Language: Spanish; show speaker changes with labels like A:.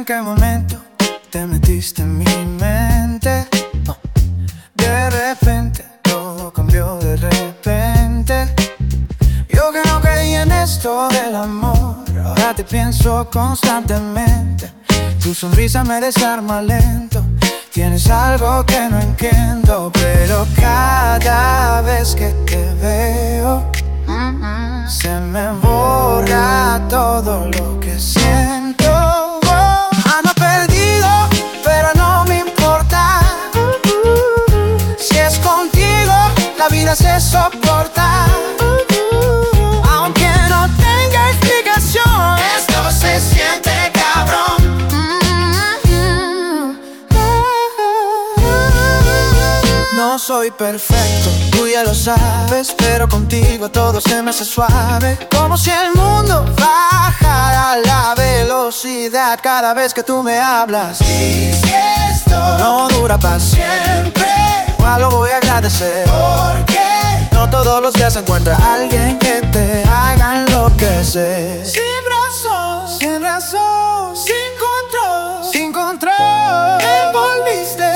A: qué momento te metiste en mi mente. De repente todo cambió de repente. Yo que no creía en esto del amor, ahora te pienso constantemente. Tu sonrisa me desarma lento. Tienes algo que no entiendo, pero cada vez que te veo se me borra todo lo que siento. Ando perdido, pero no me importa. Si es contigo, la vida se soporta. Aunque no tenga explicación, esto se siente cabrón. No soy perfecto, tú ya lo sabes, pero contigo todo se me hace suave. Como si el mundo bajara la velocidad cada vez que tú me hablas. Y si esto no dura para siempre, igual lo voy a agradecer, porque no todos los días se encuentra alguien que te haga enloquecer. Sin razón, sin razón, sin control, sin control, me volviste